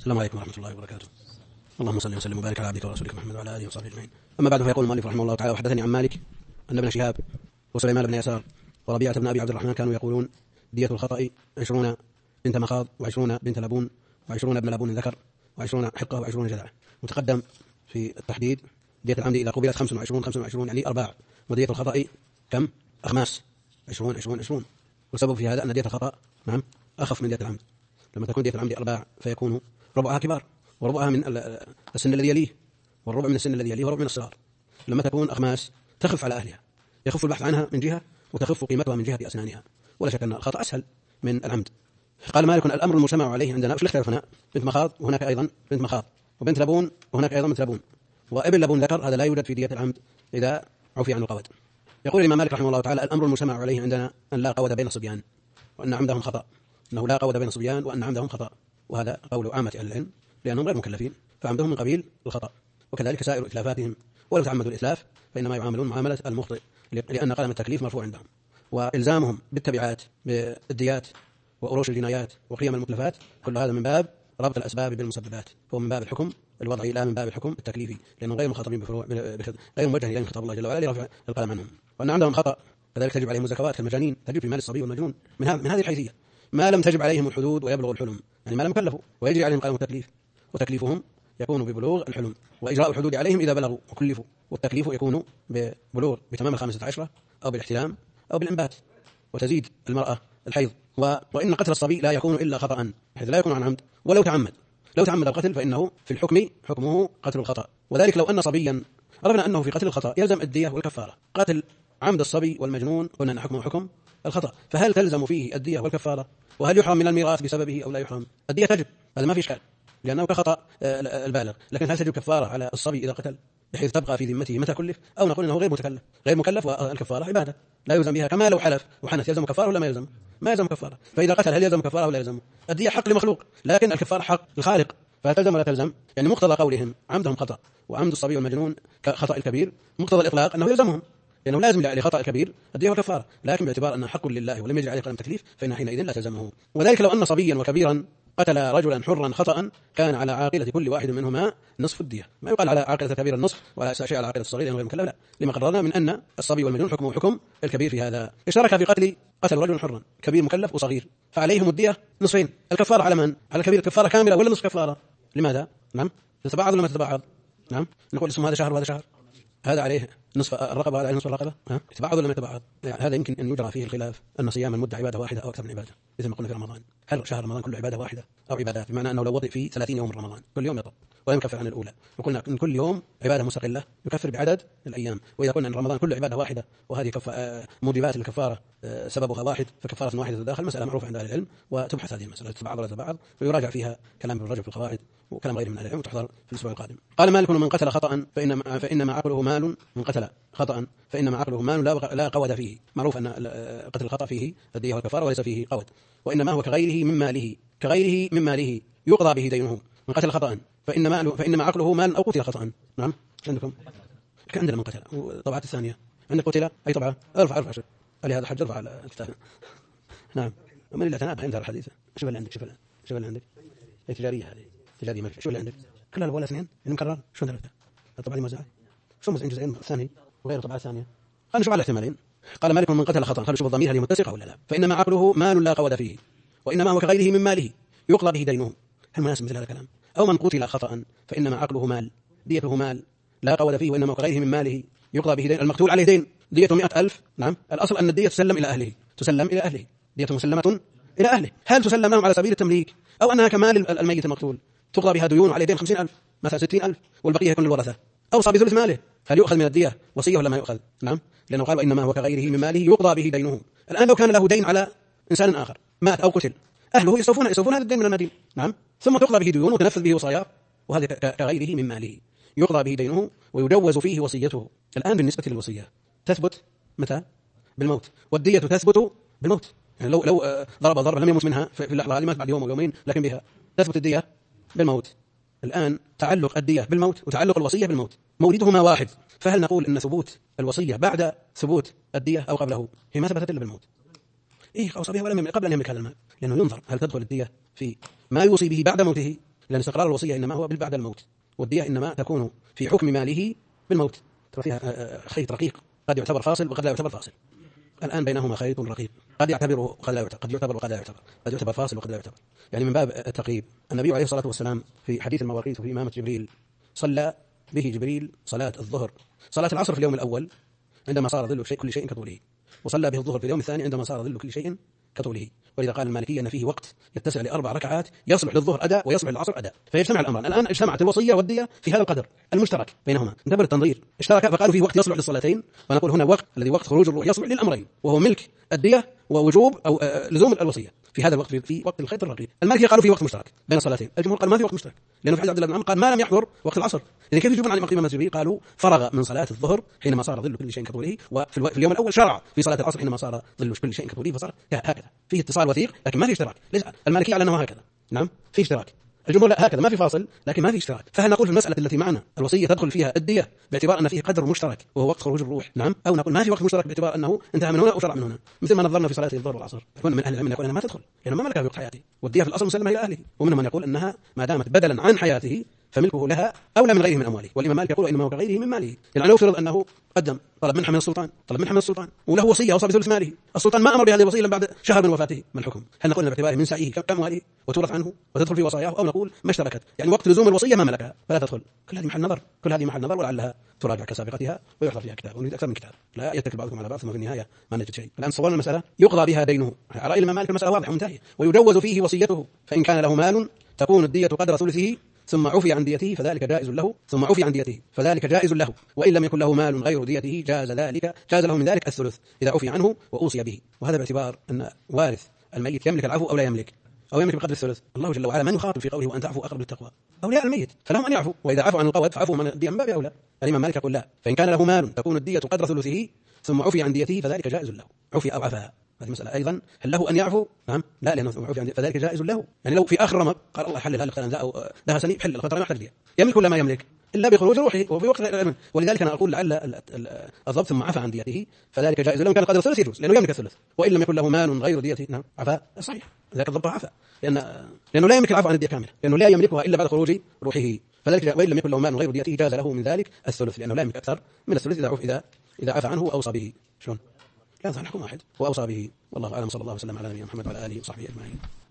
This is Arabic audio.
السلام عليكم ورحمة الله وبركاته. اللهم صل وسلم وبارك على عبدك ورسولك محمد وعلى آله وصحبه أجمعين. أما بعد، فيقول المؤلف رحمه الله تعالى: وحدثني عن مالك أن ابن شهاب وسليمان بن يسار وربيعة بن أبي عبد الرحمن كانوا يقولون: دية الخطأ 20 بنت مخاض و20 بنت لبون و20 ابن لبون ذكر و20 حقة و20 جذعة. متقدم في التحديد دية العمد إذا قبلت 25 يعني أرباع، ودية الخطأ كم؟ أخماس 20. والسبب في هذا أن دية الخطأ نعم أخف من دية العمد. لما تكون دية العمد أرباع فيكون ربعها كبار، وربعها من السن الذي يليه، والربع من السن الذي يليه، وربع من الصغار. لما تكون أخماس تخف على أهلها، يخف البحث عنها من جهة وتخف قيمتها من جهة أسنانها، ولا شك أن الخطأ أسهل من العمد. قال مالك: الأمر المجتمع عليه عندنا وش الاختلاف هنا؟ بنت مخاض وهناك أيضا بنت مخاض، وبنت لبون وهناك أيضا بنت لبون، وابن لبون ذكر هذا لا يوجد في دية العمد إذا عفي عن القود. يقول الإمام مالك رحمه الله تعالى: الأمر المجتمع عليه عندنا أن لا قود بين الصبيان، وأن عمدهم خطأ، أنه لا قود بين الصبيان وأن عمدهم خطأ، وهذا قول عامة أهل العلم لأنهم غير مكلفين، فعمدهم من قبيل الخطأ. وكذلك سائر إتلافاتهم، ولو تعمدوا الإتلاف فإنما يعاملون معاملة المخطئ، لأن قلم التكليف مرفوع عندهم. وإلزامهم بالتبعات بالديات وأروش الجنايات وقيم المتلفات كل هذا من باب ربط الأسباب بالمسببات، هو من باب الحكم الوضعي لا من باب الحكم التكليفي، لأنهم غير مخاطبين بفروع، غير موجه إليهم خطاب الله جل وعلا لرفع القلم عنهم. وأن عندهم خطأ كذلك تجب عليهم الزكوات كالمجانين، تجب في مال الصبي والمجنون من هذه الحيثية، ما لم تجب عليهم الحدود ويبلغ الحلم، يعني ما لم يكلفوا ويجري عليهم قلم التكليف، وتكليفهم يكون ببلوغ الحلم، وإجراء الحدود عليهم إذا بلغوا وكلفوا، والتكليف يكون ببلوغ بتمام 15 أو بالاحتلام أو بالإنبات. وتزيد المرأة الحيض. وإن قتل الصبي لا يكون إلا خطأ، حيث لا يكون عن عمد، ولو تعمد القتل فإنه في الحكم حكمه قتل الخطأ. وذلك لو أن صبيا عرفنا أنه في قتل الخطأ يلزم الدية والكفارة. قتل عمد الصبي والمجنون قلنا أن حكمه حكم الخطأ، فهل تلزم فيه الدية والكفارة؟ وهل يحرم من الميراث بسببه أو لا يحرم؟ الدية تجب، هذا ما في إشكال لأنه كخطأ البالغ، لكن هل تجب كفارة على الصبي إذا قتل بحيث تبقى في ذمته متى كلف، أو نقول أنه غير مكلف والكفارة عبادة لا يلزم بها، كما لو حلف وحنث يلزم كفارة ولا ما يلزم؟ ما يلزم كفارة. فإذا قتل هل يلزم كفارة ولا يلزم؟ الدية حق لمخلوق، لكن الكفارة حق الخالق، فتلزم ولا تلزم؟ يعني مقتضى قولهم عمدهم خطأ وعمد الصبي والمجنون كخطأ الكبير، مقتضى الإطلاق أنه يلزمهم، لأنه لازم لخطأ الكبير الدية والكفارة، لكن باعتبار أنه حق لله ولم يجري عليه قلم تكليف فإن حينئذ لا تلزمه. وذلك لو أن صبيا وكبيرا قتل رجلا حرا خطأ كان على عاقلة كل واحد منهما نصف الدية، ما يقال على عاقلة الكبير النصف ولا شيء على عاقلة الصغير لأنه غير مكلف، لا، لما قررنا من أن الصبي والمجنون حكمه حكم الكبير في هذا. اشترك في قتل رجل حرا كبير مكلف وصغير، فعليهم الدية نصفين. الكفارة على من؟ على الكبير كفارة كاملة ولا نصف كفارة؟ لماذا؟ نعم تتباعد ولا ما تتباعد؟ نعم نقول اسمه هذا شهر وهذا شهر، هذا عليه نصف الرقبة وهذا عليه نصف الرقبة، يتباعد ولا ما يتباعد؟ يعني هذا يمكن أن يجرى فيه الخلاف، أن صيام المدة عبادة واحدة أو أكثر من عبادة، مثل ما قلنا في رمضان، هل شهر رمضان كله عبادة واحدة أو عبادات؟ بمعنى أنه لو وضع فيه 30 يوم من رمضان كل يوم يطب ولا يكفر عن الأولى، وقلنا إن كل يوم عبادة مستقلة يكفر بعدد الأيام. وإذا قلنا أن رمضان كله عبادة واحدة وهذه موجبات الكفارة سببها واحد فكفارة واحدة تداخل، مسألة معروفة عند أهل العلم، وتبحث هذه المسألة تتبعض ولا تتبعض، ويراجع فيها كلام ابن رجب في القواعد وكلام غيره من أهل العلم، وتحضر في الأسبوع القادم. قال مالك: من قتل خطأ فإنما عقله مال، من قتل خطأ فإنما عقله مال لا قود فيه. معروف أن قتل الخطأ فيه الدية والكفارة وليس فيه قود، وإنما هو كغيره من ماله يقضى به دينه. من قتل خطأ فإنما عقله مال أو قتل خطأ. نعم عندكم عندنا من قتل، وطبعات الثانية عندك قتل أي طبعة ارفع شوف هذا الحج ارفع على الكتاب. نعم من اللي تنابه عندها الحديث. شوف اللي عندك شوف اللي عندك هي تجارية، هذه تجارية ما في. شوف اللي عندك كلها ولا اثنين المكرر شو ثلاثة الطبعة دي موزعة شو موزعين جزئين الثاني وغير طبعة ثانية. خلينا نشوف على الاحتمالين. قال مالك: من قتل خطأ، خلينا نشوف الضمير هل متسقة ولا لا. فإنما عقله مال لا قود فيه، وإنما هو كغيره من ماله يقضى به دينه. هل مناسب مثل هذا الكلام؟ أو من قتل خطأ فإنما عقله مال ديته مال لا قود فيه، وإنما كغيره من ماله يقضى به دين. المقتول عليه دين ديته 100,000. نعم الأصل أن الدية تسلم إلى أهله، ديته مسلمة إلى أهله. هل تسلم لهم على سبيل التمليك أو أنها كمال الميت المقتول تقضى بها ديون عليه دين 50,000 مثلا 60,000 والبقية يكون للورثة، أو صار بثلث ماله، هل يؤخذ من الدية وصية ولا ما يؤخذ؟ نعم لأنه قال: وإنما هو كغيره من ماله يقضى به دينه. الآن لو كان له دين على إنسان آخر مات أو قتل، أهله يصرفون هذا الدين من المدين، نعم، ثم تقضى به ديون وتنفذ به وصايا، وهذا كغيره من ماله يقضى به دينه ويجوز فيه وصيته. الآن بالنسبة للوصية تثبت متى؟ بالموت، والدية تثبت بالموت. يعني لو ضرب ضربة لم يمت منها في اللحظة هذه، مات بعد يوم أو يومين، لكن بها تثبت الدية بالموت. الآن تعلق الدية بالموت وتعلق الوصية بالموت موردهما واحد، فهل نقول أن ثبوت الوصية بعد ثبوت الدية أو قبله؟ هي ما ثبتت إلا بالموت. أوصى بها قبل أن يملك هذا المال، لأنه ينظر هل تدخل الدية في ما يوصي به بعد موته لأن استقرار الوصية إنما هو بعد الموت، والدية إنما تكون في حكم ماله بالموت، ترى فيها خيط رقيق قد يعتبر فاصل وقد لا يعتبر فاصل. الآن بينهما خيط رقيق قد يعتبره وقد لا يعتبر، قد يعتبر وقد لا يعتبر، قد يعتبر فاصل وقد لا يعتبر. يعني من باب التقريب، النبي عليه الصلاة والسلام في حديث المواقيت في إمامة جبريل صلى به جبريل صلاة الظهر، صلاة العصر في اليوم الأول عندما صار ظل كل شيء كطوله، وصلى به الظهر في اليوم الثاني عندما صار ظل كل شيء كطوله. ولذا قال المالكية أن فيه وقت يتسع ل4 ركعات يصلح للظهر أداء ويصلح للعصر أداء، فيجتمع الأمران. الآن اجتمعت الوصية والدية في هذا القدر المشترك بينهما، انتبه التنظير، اشترك فقالوا فيه وقت يصلح للصلاتين، ونقول هنا وقت الذي وقت خروج الروح يصلح للأمرين، وهو ملك الدية ووجوب أو لزوم الوصية في هذا الوقت، في وقت الخيط الرقيق. المالكية قالوا في وقت مشترك بين الصلاتين، الجمهور قال ما في وقت مشترك، لأنه في حديث عبد الله بن عمرو قال ما لم يحضر وقت العصر. إذا كيف يجيبون عن إمام جبريل؟ قالوا فرغ من صلاة الظهر حينما صار ظل كل شيء كطوله، وفي اليوم الأول شرع في صلاة العصر حينما صار ظل كل شيء كطوله، فصار هكذا فيه اتصال وثيق لكن ما في اشتراك. ليس المالكية على أنه هكذا، نعم في اشتراك، الجمهور لا هكذا ما في فاصل لكن ما في اشتراك. فهل نقول في المسألة التي معنا الوصية تدخل فيها الدية باعتبار أن فيه قدر مشترك وهو وقت خروج الروح، نعم، أو نقول ما في وقت مشترك باعتبار أنه انتهى من هنا أو شرع من هنا، مثل ما نظرنا في صلاة الظهر والعصر. يكون من أهل العلم يقول أنها ما تدخل لأنه ما ملكها في وقت حياته، والدية في الأصل مسلمة إلى أهله، ومنهم من يقول أنها ما دامت بدلا عن حياته فملكه لها أولى من غيره من أمواله. والإمام مالك يقول إنما هو كغيره من ماله، يعني لو فرض أنه قدم طلب منحة من السلطان، وله وصية وصى بثلث ماله، السلطان ما أمر بهذه الوصية إلا بعد شهر من وفاته، ما الحكم؟ هل نقول باعتباره من سعيه كأمواله وتورث عنه وتدخل في وصاياه، أو نقول ما اشتركت يعني وقت لزوم الوصية ما ملكها فلا تدخل؟ كل هذه محل نظر، ولعلها تراجع كسابقتها ويحضر فيها كتاب، ونريد أكثر من كتاب، لا يتكل بعضكم على بعض ثم في النهاية ما نجد شيء. الآن صورنا المسألة يقضى بها دينه على رأي الإمام مالك، المسألة واضحة ومنتهية، ويجوز فيه وصيته، فإن كان له مال تكون الدية قدر ثلثه ثم عفي عن ديته فذلك جائز له، وإن لم يكن له مال غير ديته جاز له من ذلك الثلث إذا عفي عنه وأوصي به. وهذا باعتبار أن وارث الميت يملك العفو أو لا يملك، أو يملك بقدر الثلث. الله جل وعلا من يخاطب في قوله وأن تعفوا أقرب للتقوى؟ أولياء الميت، فلهم أن يعفوا، وإذا عفوا عن القواد فعفوا من الدية من باب أولى. الإمام مالك يقول لا، فإن كان له مال تكون الدية قدر ثلثه ثم عفي عن ديته فذلك جائز له، عفي أو عفا. هذه مسألة أيضا، هل له أن يعفو؟ نعم، لا، لأنه عفي عن ديته فذلك جائز له. يعني لو في آخر رمق قال الله حلل هذا ذا أو دهسني حلل الخطر ما يحتاج دية، يملك ولا ما يملك إلا بخروج روحه وفي وقت العلم. ولذلك أنا أقول لعل الضبط ثم عفى عن ديته فذلك جائز له، كان قدر الثلث يجوز لأنه يملك الثلث، وإن لم يكن له مال غير ديته نعم عفا صحيح، ذاك الضبط عفى لأنه لا يملك العفو عن الدية كاملة، لأنه لا يملكها إلا بعد خروج روحه، فذلك وإن لم يكن له مال غير ديته جاز له من ذلك الثلث، لأنه لا يملك أكثر من الثلث إذا عفى عنه وأوصى به. شلون؟ لا نحكم واحد وأوصى به. والله أعلم، صلى الله وسلم على نبينا محمد وعلى آله وصحبه أجمعين.